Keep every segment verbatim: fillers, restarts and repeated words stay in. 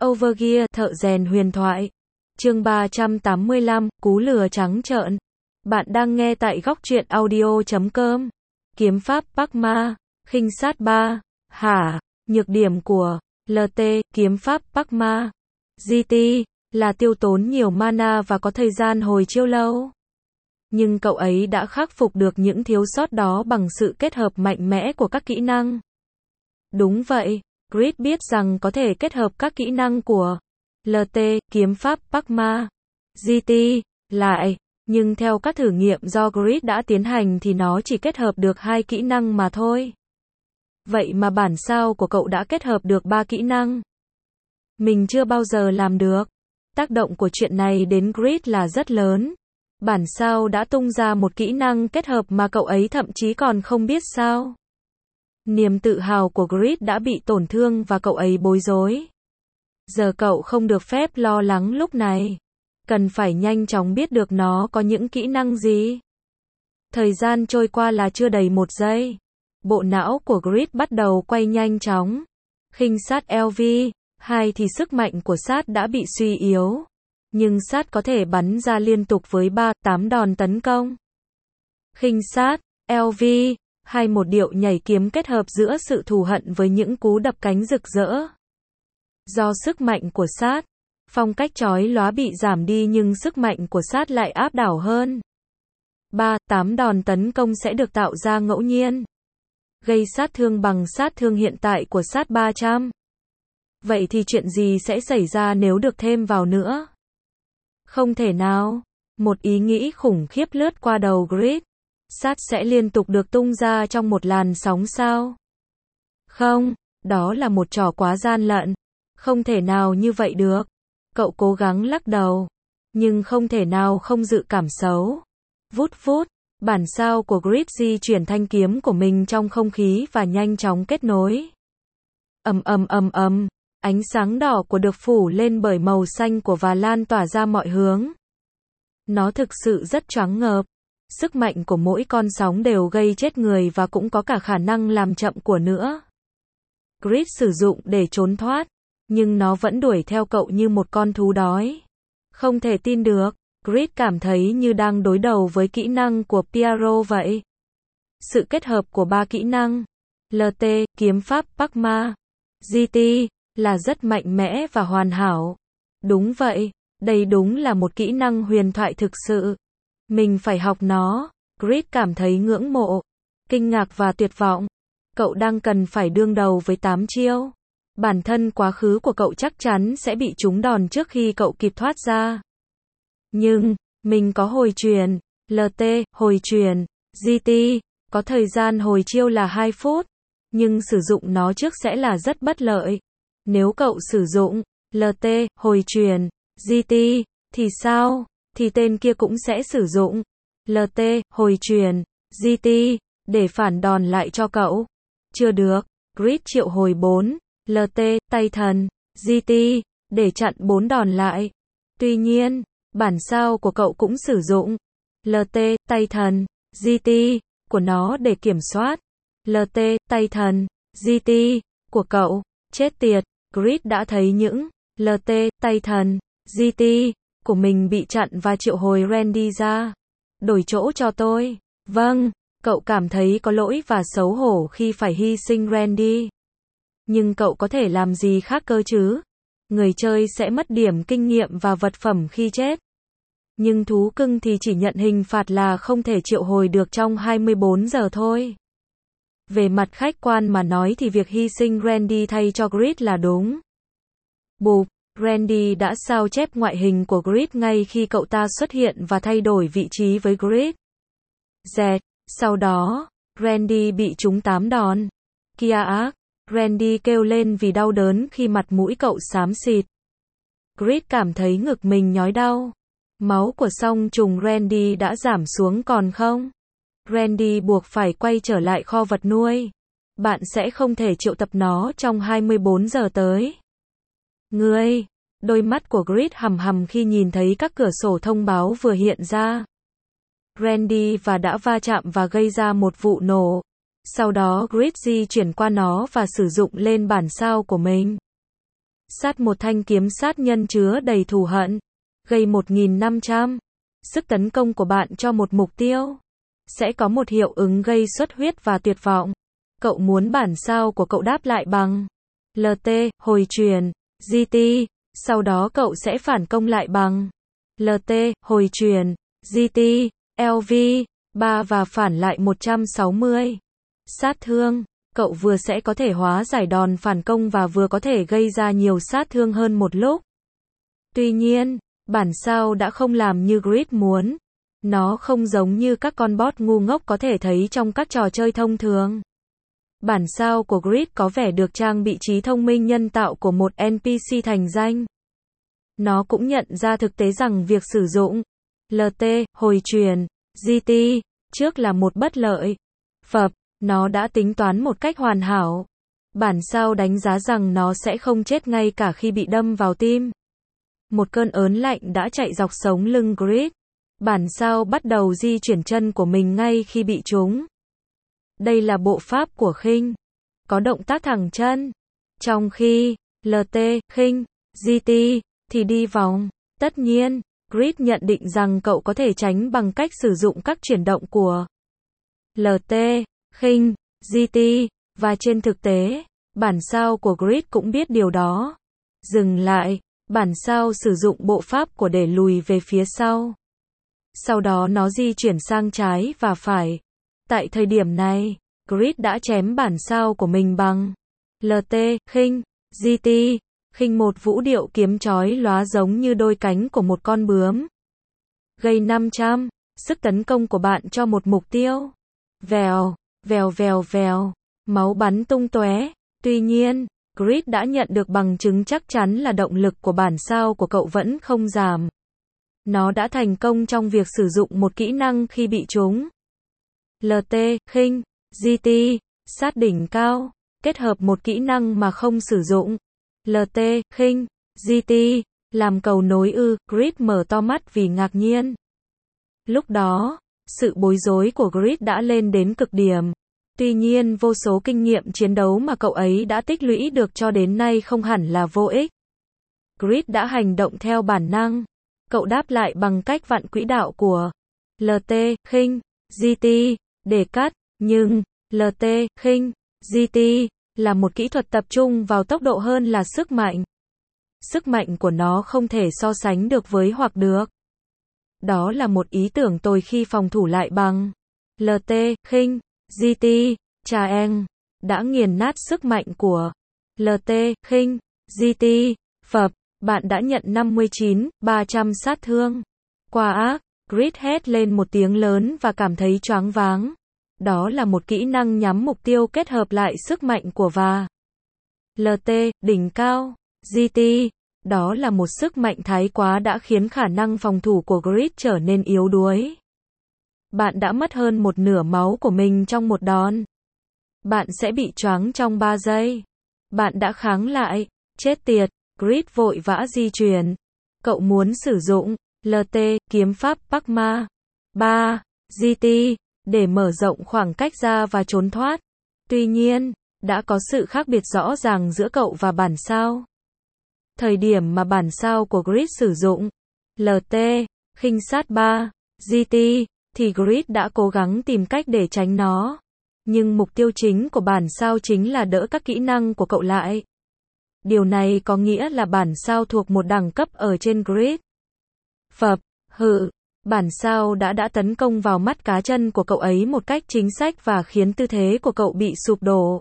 Overgear, thợ rèn huyền thoại. Chương ba trăm tám mươi lăm, cú lừa trắng trợn. Bạn đang nghe tại góc truyện audio chấm com. Kiếm pháp Bắc Ma, khinh sát ba. Hả? Nhược điểm của lờ tê, kiếm pháp Bắc Ma, giê tê, là tiêu tốn nhiều mana và có thời gian hồi chiêu lâu. Nhưng cậu ấy đã khắc phục được những thiếu sót đó bằng sự kết hợp mạnh mẽ của các kỹ năng. Đúng vậy, Grid biết rằng có thể kết hợp các kỹ năng của lờ tê, kiếm pháp Bắc Ma, giê tê, lại, nhưng theo các thử nghiệm do Grid đã tiến hành thì nó chỉ kết hợp được hai kỹ năng mà thôi. Vậy mà bản sao của cậu đã kết hợp được ba kỹ năng. Mình chưa bao giờ làm được. Tác động của chuyện này đến Grid là rất lớn. Bản sao đã tung ra một kỹ năng kết hợp mà cậu ấy thậm chí còn không biết sao. Niềm tự hào của Grid đã bị tổn thương và cậu ấy bối rối. Giờ cậu không được phép lo lắng lúc này. Cần phải nhanh chóng biết được nó có những kỹ năng gì. Thời gian trôi qua là chưa đầy một giây. Bộ não của Grid bắt đầu quay nhanh chóng. Khinh sát lờ vê hai thì sức mạnh của sát đã bị suy yếu. Nhưng sát có thể bắn ra liên tục với ba, tám đòn tấn công. Khinh sát lờ vê hai một điệu nhảy kiếm kết hợp giữa sự thù hận với những cú đập cánh rực rỡ. Do sức mạnh của sát, phong cách chói lóa bị giảm đi nhưng sức mạnh của sát lại áp đảo hơn. ba, tám đòn tấn công sẽ được tạo ra ngẫu nhiên. Gây sát thương bằng sát thương hiện tại của sát ba trăm. Vậy thì chuyện gì sẽ xảy ra nếu được thêm vào nữa? Không thể nào. Một ý nghĩ khủng khiếp lướt qua đầu Grid. Sát sẽ liên tục được tung ra trong một làn sóng sao? Không, đó là một trò quá gian lận. Không thể nào như vậy được. Cậu cố gắng lắc đầu. Nhưng không thể nào không dự cảm xấu. Vút vút, bản sao của Grid di chuyển thanh kiếm của mình trong không khí và nhanh chóng kết nối. Ầm ầm ầm ầm, ánh sáng đỏ của được phủ lên bởi màu xanh của và lan tỏa ra mọi hướng. Nó thực sự rất choáng ngợp. Sức mạnh của mỗi con sóng đều gây chết người và cũng có cả khả năng làm chậm của nữa. Grid sử dụng để trốn thoát, nhưng nó vẫn đuổi theo cậu như một con thú đói. Không thể tin được, Grid cảm thấy như đang đối đầu với kỹ năng của Pyro vậy. Sự kết hợp của ba kỹ năng, lờ tê, kiếm pháp Bắc Ma, giê tê, là rất mạnh mẽ và hoàn hảo. Đúng vậy, đây đúng là một kỹ năng huyền thoại thực sự. Mình phải học nó. Grid cảm thấy ngưỡng mộ, kinh ngạc và tuyệt vọng. Cậu đang cần phải đương đầu với tám chiêu. Bản thân quá khứ của cậu chắc chắn sẽ bị trúng đòn trước khi cậu kịp thoát ra. Nhưng, mình có hồi truyền, lờ tê, hồi truyền, giê tê, có thời gian hồi chiêu là hai phút. Nhưng sử dụng nó trước sẽ là rất bất lợi. Nếu cậu sử dụng lờ tê, hồi truyền, giê tê, thì sao? Thì tên kia cũng sẽ sử dụng lờ tê, hồi truyền, giê tê, để phản đòn lại cho cậu. Chưa được, Grid triệu hồi bốn, lờ tê, tay thần, giê tê, để chặn bốn đòn lại. Tuy nhiên, bản sao của cậu cũng sử dụng lờ tê, tay thần, giê tê, của nó để kiểm soát lờ tê, tay thần, giê tê, của cậu. Chết tiệt, Grid đã thấy những lờ tê, tay thần, giê tê, của mình bị chặn và triệu hồi Randy ra. Đổi chỗ cho tôi. Vâng, cậu cảm thấy có lỗi và xấu hổ khi phải hy sinh Randy. Nhưng cậu có thể làm gì khác cơ chứ? Người chơi sẽ mất điểm kinh nghiệm và vật phẩm khi chết. Nhưng thú cưng thì chỉ nhận hình phạt là không thể triệu hồi được trong hai mươi bốn giờ thôi. Về mặt khách quan mà nói thì việc hy sinh Randy thay cho Grid là đúng. Bụp. Randy đã sao chép ngoại hình của Grid ngay khi cậu ta xuất hiện và thay đổi vị trí với Grid. Dẹt. Sau đó, Randy bị trúng tám đòn. Kia ác. Randy kêu lên vì đau đớn khi mặt mũi cậu xám xịt. Grid cảm thấy ngực mình nhói đau. Máu của song trùng Randy đã giảm xuống còn không? Randy buộc phải quay trở lại kho vật nuôi. Bạn sẽ không thể triệu tập nó trong hai mươi bốn giờ tới. Ngươi, đôi mắt của Grid hằm hằm khi nhìn thấy các cửa sổ thông báo vừa hiện ra. Randy và đã va chạm và gây ra một vụ nổ. Sau đó Grid di chuyển qua nó và sử dụng lên bản sao của mình. Sát một thanh kiếm sát nhân chứa đầy thù hận. Gây một nghìn năm trăm. Sức tấn công của bạn cho một mục tiêu. Sẽ có một hiệu ứng gây xuất huyết và tuyệt vọng. Cậu muốn bản sao của cậu đáp lại bằng lờ tê, hồi truyền, giê tê. Sau đó cậu sẽ phản công lại bằng lờ tê, hồi truyền, giê tê, lờ vê, ba và phản lại một trăm sáu mươi. Sát thương. Cậu vừa sẽ có thể hóa giải đòn phản công và vừa có thể gây ra nhiều sát thương hơn một lúc. Tuy nhiên, bản sao đã không làm như Grid muốn. Nó không giống như các con bot ngu ngốc có thể thấy trong các trò chơi thông thường. Bản sao của Grid có vẻ được trang bị trí thông minh nhân tạo của một en pê xê thành danh. Nó cũng nhận ra thực tế rằng việc sử dụng lờ tê, hồi truyền, giê tê, trước là một bất lợi. Phập, nó đã tính toán một cách hoàn hảo. Bản sao đánh giá rằng nó sẽ không chết ngay cả khi bị đâm vào tim. Một cơn ớn lạnh đã chạy dọc sống lưng Grid. Bản sao bắt đầu di chuyển chân của mình ngay khi bị trúng. Đây là bộ pháp của khinh. Có động tác thẳng chân. Trong khi lờ tê, khinh, giê tê thì đi vòng. Tất nhiên, Grid nhận định rằng cậu có thể tránh bằng cách sử dụng các chuyển động của lờ tê, khinh, giê tê, và trên thực tế, bản sao của Grid cũng biết điều đó. Dừng lại, bản sao sử dụng bộ pháp của để lùi về phía sau. Sau đó nó di chuyển sang trái và phải. Tại thời điểm này, Grid đã chém bản sao của mình bằng lờ tê, khinh, giê tê, khinh một vũ điệu kiếm chói lóa giống như đôi cánh của một con bướm. Gây năm trăm. Sức tấn công của bạn cho một mục tiêu. Vèo, vèo vèo vèo. Máu bắn tung tóe. Tuy nhiên, Grid đã nhận được bằng chứng chắc chắn là động lực của bản sao của cậu vẫn không giảm. Nó đã thành công trong việc sử dụng một kỹ năng khi bị trúng. lờ tê, khinh, giê tê, sát đỉnh cao, kết hợp một kỹ năng mà không sử dụng. lờ tê, khinh, giê tê, làm cầu nối ư, Grid mở to mắt vì ngạc nhiên. Lúc đó, sự bối rối của Grid đã lên đến cực điểm. Tuy nhiên vô số kinh nghiệm chiến đấu mà cậu ấy đã tích lũy được cho đến nay không hẳn là vô ích. Grid đã hành động theo bản năng. Cậu đáp lại bằng cách vặn quỹ đạo của lờ tê, khinh, giê tê, để cắt, nhưng lờ tê, khinh, giê tê là một kỹ thuật tập trung vào tốc độ hơn là sức mạnh. Sức mạnh của nó không thể so sánh được với hoặc được. Đó là một ý tưởng tồi khi phòng thủ lại bằng lờ tê, khinh, giê tê, Chaeng đã nghiền nát sức mạnh của lờ tê, khinh, giê tê, phập, bạn đã nhận năm mươi chín, ba trăm sát thương. Quá ác, Grid hét lên một tiếng lớn và cảm thấy choáng váng. Đó là một kỹ năng nhắm mục tiêu kết hợp lại sức mạnh của và lờ tê, đỉnh cao, giê tê. Đó là một sức mạnh thái quá đã khiến khả năng phòng thủ của Grid trở nên yếu đuối. Bạn đã mất hơn một nửa máu của mình trong một đòn. Bạn sẽ bị choáng trong ba giây. Bạn đã kháng lại. Chết tiệt, Grid vội vã di chuyển. Cậu muốn sử dụng lờ tê, kiếm pháp Pakma. ba. giê tê, để mở rộng khoảng cách ra và trốn thoát. Tuy nhiên, đã có sự khác biệt rõ ràng giữa cậu và bản sao. Thời điểm mà bản sao của Grid sử dụng lờ tê, khinh sát ba, giê tê, thì Grid đã cố gắng tìm cách để tránh nó. Nhưng mục tiêu chính của bản sao chính là đỡ các kỹ năng của cậu lại. Điều này có nghĩa là bản sao thuộc một đẳng cấp ở trên Grid. Phập, hự, bản sao đã đã tấn công vào mắt cá chân của cậu ấy một cách chính xác và khiến tư thế của cậu bị sụp đổ.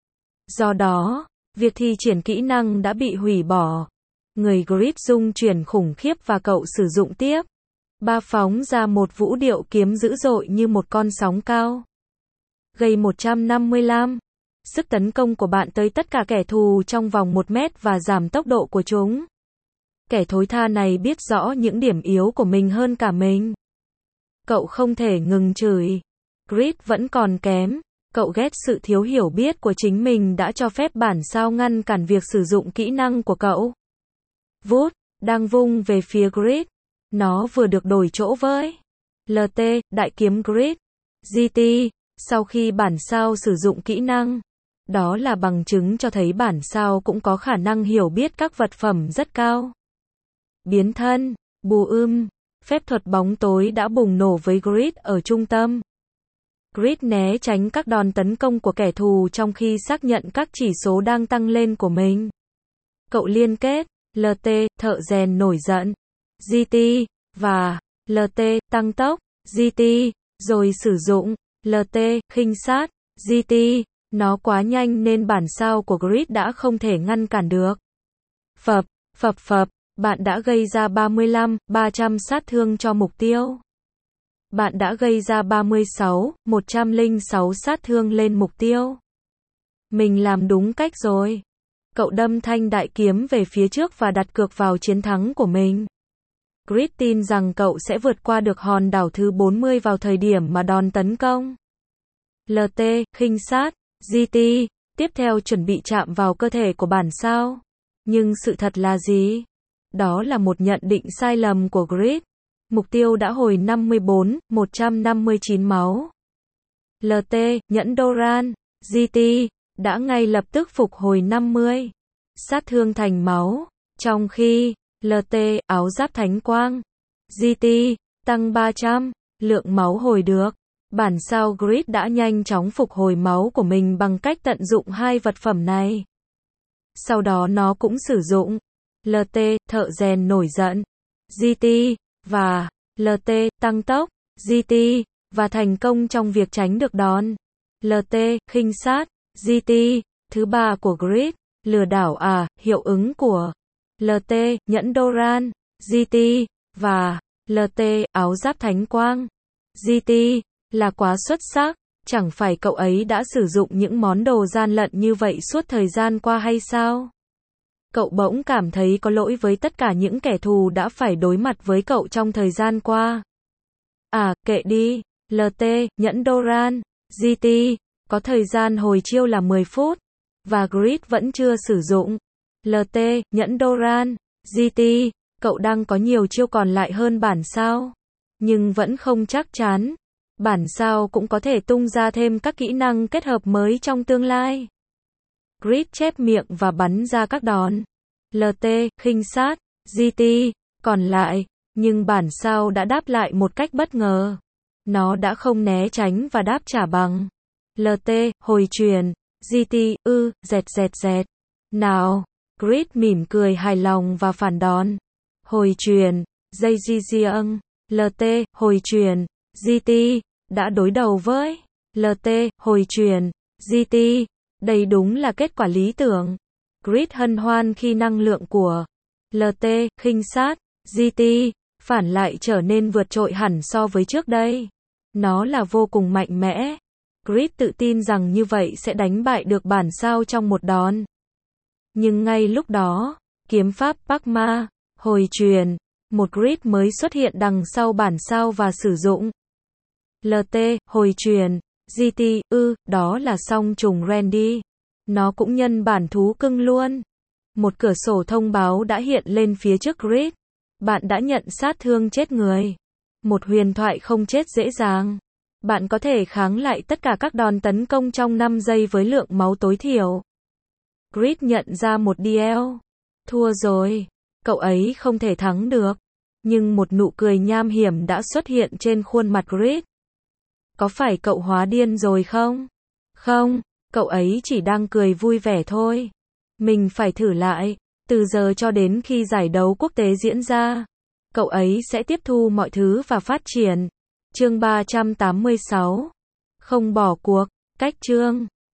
Do đó, việc thi triển kỹ năng đã bị hủy bỏ. Người Grid rung chuyển khủng khiếp và cậu sử dụng tiếp. Ba phóng ra một vũ điệu kiếm dữ dội như một con sóng cao. Gây một trăm năm mươi lăm. Sức tấn công của bạn tới tất cả kẻ thù trong vòng một mét và giảm tốc độ của chúng. Kẻ thối tha này biết rõ những điểm yếu của mình hơn cả mình. Cậu không thể ngừng chửi. Grid vẫn còn kém. Cậu ghét sự thiếu hiểu biết của chính mình đã cho phép bản sao ngăn cản việc sử dụng kỹ năng của cậu. Vút, đang vung về phía Grid. Nó vừa được đổi chỗ với lờ tê, đại kiếm Grid. giê tê, sau khi bản sao sử dụng kỹ năng Đó là bằng chứng cho thấy bản sao cũng có khả năng hiểu biết các vật phẩm rất cao. Biến thân, bù ưm, phép thuật bóng tối đã bùng nổ với Grid ở trung tâm. Grid né tránh các đòn tấn công của kẻ thù trong khi xác nhận các chỉ số đang tăng lên của mình. Cậu liên kết, lờ tê, thợ rèn nổi giận, giê tê, và lờ tê, tăng tốc, giê tê, rồi sử dụng lờ tê, khinh sát, giê tê. Nó quá nhanh nên bản sao của Grid đã không thể ngăn cản được. Phập, phập phập, bạn đã gây ra ba mươi lăm, ba trăm sát thương cho mục tiêu. Bạn đã gây ra ba mươi sáu, một trăm lẻ sáu sát thương lên mục tiêu. Mình làm đúng cách rồi. Cậu đâm thanh đại kiếm về phía trước và đặt cược vào chiến thắng của mình. Grid tin rằng cậu sẽ vượt qua được hòn đảo thứ bốn mươi vào thời điểm mà đòn tấn công. lờ tê, khinh sát, giê tê, tiếp theo chuẩn bị chạm vào cơ thể của bản sao. Nhưng sự thật là gì? Đó là một nhận định sai lầm của Grid. Mục tiêu đã hồi năm mươi bốn, một trăm năm mươi chín máu. lờ tê, nhẫn Doran, giê tê, đã ngay lập tức phục hồi năm mươi. Sát thương thành máu. Trong khi, lờ tê, áo giáp thánh quang, giê tê, tăng ba trăm, lượng máu hồi được. Bản sao Grid đã nhanh chóng phục hồi máu của mình bằng cách tận dụng hai vật phẩm này. Sau đó nó cũng sử dụng lờ tê, thợ rèn nổi giận, giê tê, và lờ tê, tăng tốc, giê tê, và thành công trong việc tránh được đòn lờ tê, khinh sát, giê tê, thứ ba của Grid, lừa đảo à, hiệu ứng của lờ tê, nhẫn Doran, giê tê, và lờ tê, áo giáp thánh quang, giê tê, là quá xuất sắc. Chẳng phải cậu ấy đã sử dụng những món đồ gian lận như vậy suốt thời gian qua hay sao? Cậu bỗng cảm thấy có lỗi với tất cả những kẻ thù đã phải đối mặt với cậu trong thời gian qua. À, kệ đi, lờ tê, nhẫn Doran, giê tê, có thời gian hồi chiêu là mười phút, và Grid vẫn chưa sử dụng lờ tê, nhẫn Doran, giê tê, cậu đang có nhiều chiêu còn lại hơn bản sao, nhưng vẫn không chắc chắn. Bản sao cũng có thể tung ra thêm các kỹ năng kết hợp mới trong tương lai. Grid chép miệng và bắn ra các đòn lờ tê, khinh sát, giê tê, còn lại, nhưng bản sao đã đáp lại một cách bất ngờ. Nó đã không né tránh và đáp trả bằng lờ tê, hồi truyền, giê tê, ư, dẹt dẹt dẹt. Nào, Grid mỉm cười hài lòng và phản đòn. Hồi truyền, dây di giang, lờ tê, hồi truyền, giê tê, đã đối đầu với lờ tê, hồi truyền, giê tê. Đây đúng là kết quả lý tưởng. Grid hân hoan khi năng lượng của lờ tê, khinh sát, giê tê, phản lại trở nên vượt trội hẳn so với trước đây. Nó là vô cùng mạnh mẽ. Grid tự tin rằng như vậy sẽ đánh bại được bản sao trong một đòn. Nhưng ngay lúc đó, kiếm pháp Pakma, hồi truyền, một Grid mới xuất hiện đằng sau bản sao và sử dụng lờ tê, hồi truyền, giê tê, ư, đó là song trùng Randy. Nó cũng nhân bản thú cưng luôn. Một cửa sổ thông báo đã hiện lên phía trước Grid. Bạn đã nhận sát thương chết người. Một huyền thoại không chết dễ dàng. Bạn có thể kháng lại tất cả các đòn tấn công trong năm giây với lượng máu tối thiểu. Grid nhận ra một deal. Thua rồi. Cậu ấy không thể thắng được. Nhưng một nụ cười nham hiểm đã xuất hiện trên khuôn mặt Grid. Có phải cậu hóa điên rồi không? Không, cậu ấy chỉ đang cười vui vẻ thôi. Mình phải thử lại. Từ giờ cho đến khi giải đấu quốc tế diễn ra, cậu ấy sẽ tiếp thu mọi thứ và phát triển. Chương ba trăm tám mươi sáu. Không bỏ cuộc. Cách chương